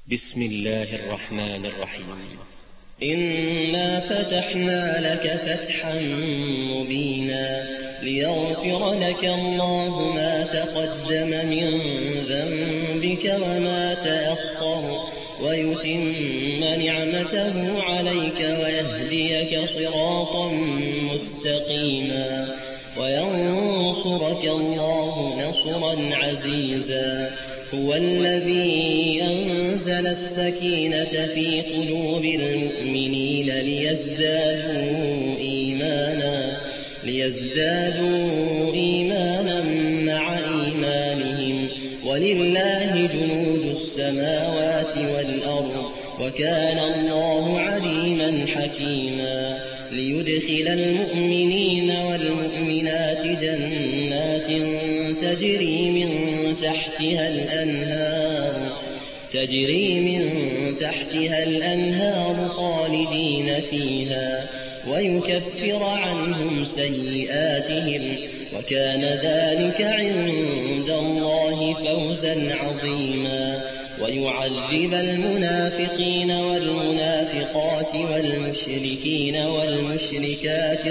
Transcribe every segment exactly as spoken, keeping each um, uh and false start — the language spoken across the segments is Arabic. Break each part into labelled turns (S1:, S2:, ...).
S1: بسم الله الرحمن الرحيم.
S2: إنا فتحنا لك فتحا مبينا ليغفر لك الله ما تقدم من ذنبك وما تأخر ويتم نعمته عليك ويهديك صراطا مستقيما وينصرك الله نصرا عزيزا. هو الذي أنزل السكينة في قلوب المؤمنين ليزدادوا إيمانا ليزدادوا إيمانا مع إيمانهم ولله جنود السماوات والأرض وكان الله عليما حكيما. ليدخل المؤمنين والمؤمنات جنات تجري من تحتها الأنهار تجري من تحتها الأنهار خالدين فيها ويكفر عنهم سيئاتهم وكان ذلك عند الله فوزا عظيما. ويعذب المنافقين والمنافقات والمشركين والمشركات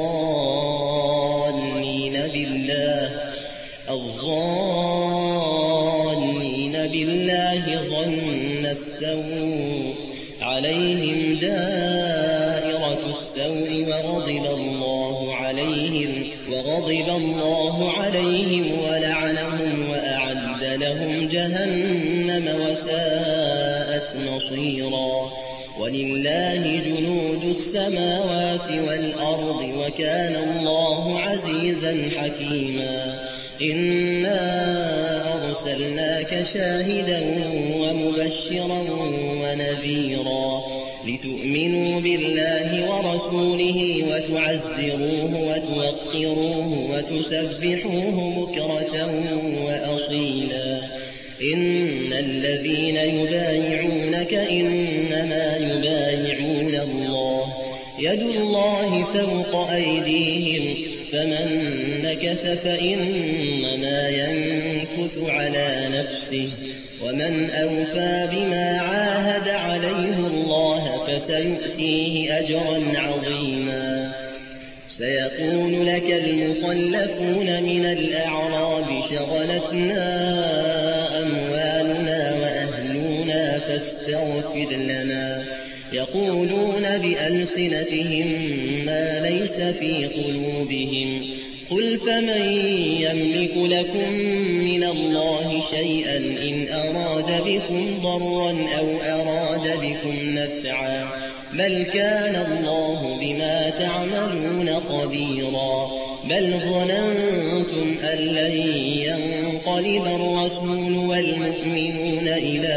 S2: الظانين بالله الظانين بالله ظن السوء عليهم دائرة السوء وغضب الله عليهم وغضب الله عليهم ولعنهم وأعد لهم جهنم وساءت مصيرا. ولله جنود السماوات والأرض وكان الله عزيزا حكيما. إنا أرسلناك شاهدا ومبشرا ونذيرا لتؤمنوا بالله ورسوله وتعزروه وتوقروه وتسبحوه بكرة وأصيلا. إن الذين يبايعونك إنما يبايعون الله يد الله فوق أيديهم فمن نكث فإنما ينكث على نفسه ومن أوفى بما عاهد عليه الله فسيؤتيه أجرا عظيما. سيقول لك المخلفون من الأعراب شغلتنا أموالنا وأهلنا فاستغفر لنا يقولون بألسنتهم ما ليس في قلوبهم قل فمن يملك لكم من الله شيئا إن أراد بكم ضرا أو أراد بكم نفعا بل كان الله بما تعملون خبيرا. بل ظننتم أن لن ينقلب الرسول والمؤمنون إلى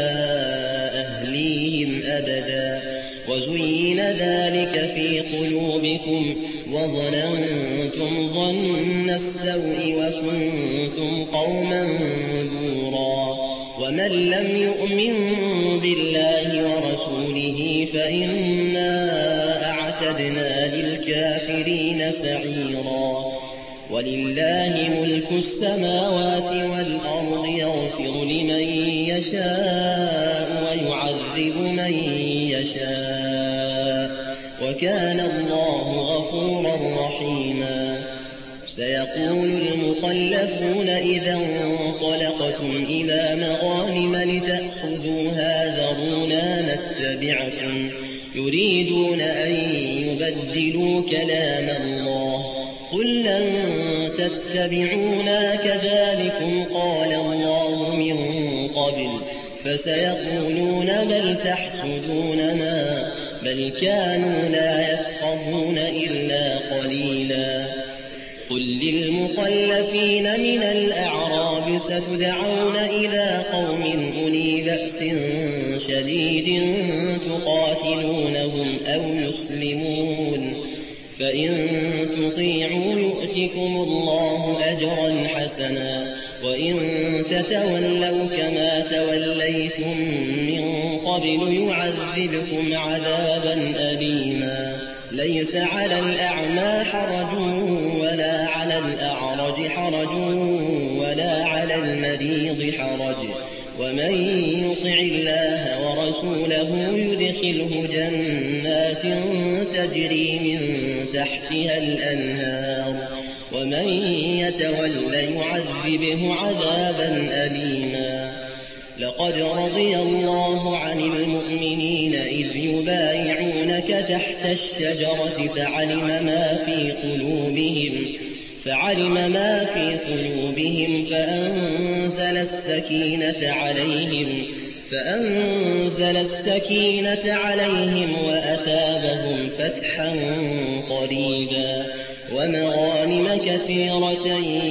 S2: أهليهم أبدا وزين ذلك في قلوبكم وظننتم ظن السوء وكنتم قوما بورا. ومن لم يؤمن بالله ورسوله فإنا أعتدنا للكافرين سعيرا. ولله ملك السماوات والأرض يغفر لمن يشاء ويعذب من يشاء وكان الله غفورا رحيما. سيقول المخلفون إذا انطلقتم إلى مغانم لتأخذوها ذرونا نتبعكم يريدون أن يبدلوا كلام الله قل لن تتبعونا كذلكم قال الله من قبل فسيقولون بل تحسدوننا بل كانوا لا يفقهون إلا قليلا. قل للمخلفين من الأعراب ستدعون إلى قوم أولي بأس شديد تقاتلونهم أو يسلمون فإن تطيعوا يؤتكم الله أجرا حسنا وإن تتولوا كما توليتم من قبل يعذبكم عذابا أليما. ليس على الأعمى حرج ولا على الأعرج حرج ولا على المريض حرج ومن يطع الله ورسوله يدخله جنات تجري من تحتها الأنهار ومن يتول يعذبه عذابا أليما. لقد رضي الله عن المؤمنين إذ يبايعونك تحت الشجرة فعلم ما في قلوبهم فعلم ما في قلوبهم فأنزل السكينة عليهم فأنزل السكينة عليهم وأثابهم فتحا قريبا ومغانم كثيرة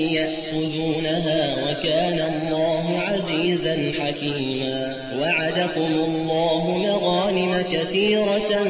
S2: يأخذونها وكان الله عزيزا حكيما. وعدكم الله مغانم كثيرة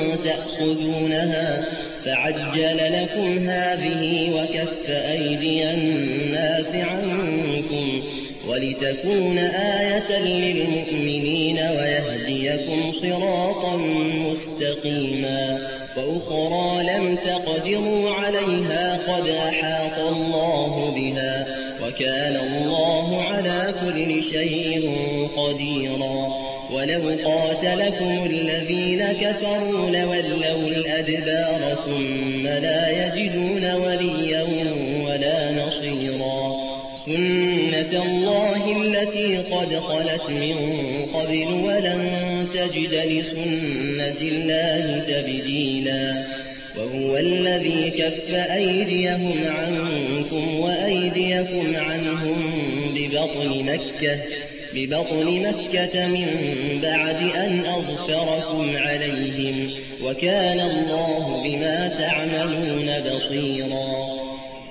S2: تأخذونها فعجل لكم هذه وكف أيدي الناس عنكم ولتكون آية للمؤمنين ويهديكم صراطا مستقيما. وأخرى لم تقدروا عليها قد أحاط الله بها وكان الله على كل شيء قديرا. ولو قاتلكم الذين كفروا لولوا الأدبار ثم لا يجدون وليا ولا نصيرا. سنة الله التي قد خلت من قبل ولن تجد لسنة الله تبديلا. وهو الذي كف أيديهم عنكم وأيديكم عنهم ببطن مكة ببطن مكة من بعد أن أظفركم عليهم وكان الله بما تعملون بصيرا.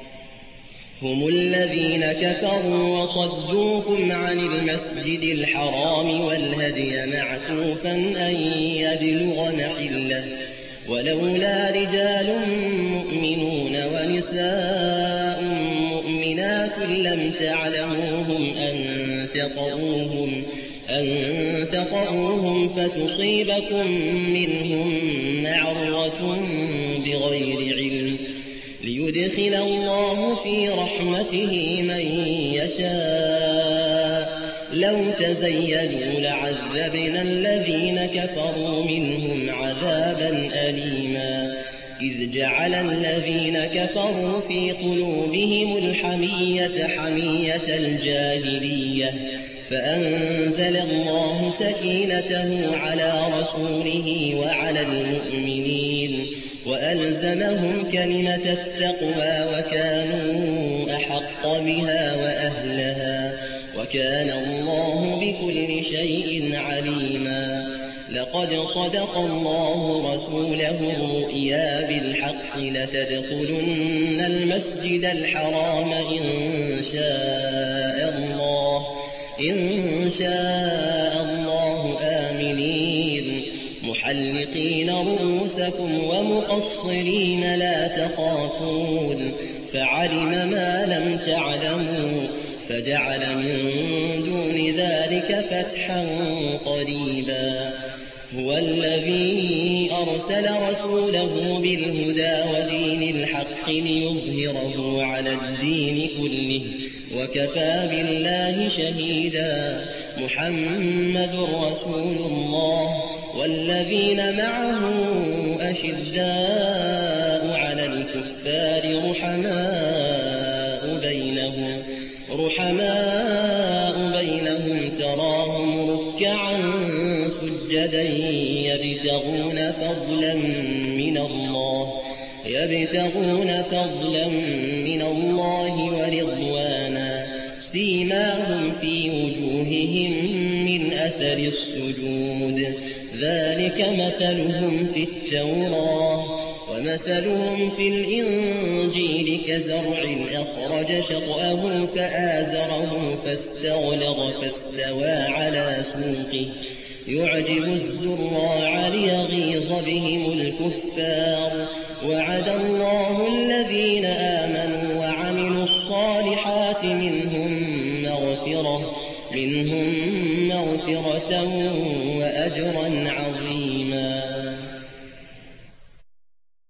S2: هم الذين كفروا وصدوكم عن المسجد الحرام والهدي معكوفا أن يبلغ محله ولولا رجال مؤمنون ونساء مؤمنات لم تعلموهم أن تطؤوهم أن تطؤوهم فتصيبكم منهم معرة بغير علم ليدخل الله في رحمته من يشاء. لو تزيلوا لعذبنا الذين كفروا منهم عذابا أليما. إذ جعل الذين كفروا في قلوبهم الحمية حمية الجاهلية فأنزل الله سكينته على رسوله وعلى المؤمنين وألزمهم كلمة التقوى وكانوا أحق بها وأهلها وكان الله بكل شيء عليما. لقد صدق الله رسوله الرؤيا بالحق لتدخلن المسجد الحرام إن شاء الله إن شاء الله آمنين محلقين رؤوسكم ومقصرين لا تخافون فعلم ما لم تعلموا فجعل من دون ذلك فتحا قريبا. هو الذي أرسل رسوله بالهدى ودين الحق ليظهره على الدين كله وكفى بالله شهيدا. محمد رسول الله والذين معه أشداء على الكفار رحماء بينهم رحماء بينهم تراهم ركعا سجدا يبتغون فضلا من الله يبتغون فضلا من الله ورضوانا سيماهم في وجوههم من أثر السجود ذلك مثلهم في التوراة ومثلهم في الإنجيل كزرع أخرج شطأه فآزره فاستغلظ فاستوى على سوقه يعجب الزراع ليغيظ بهم الكفار. وعد الله الذين آمنوا وعملوا الصالحات منهم مغفرة منهم مغفرة وأجرا عظيما.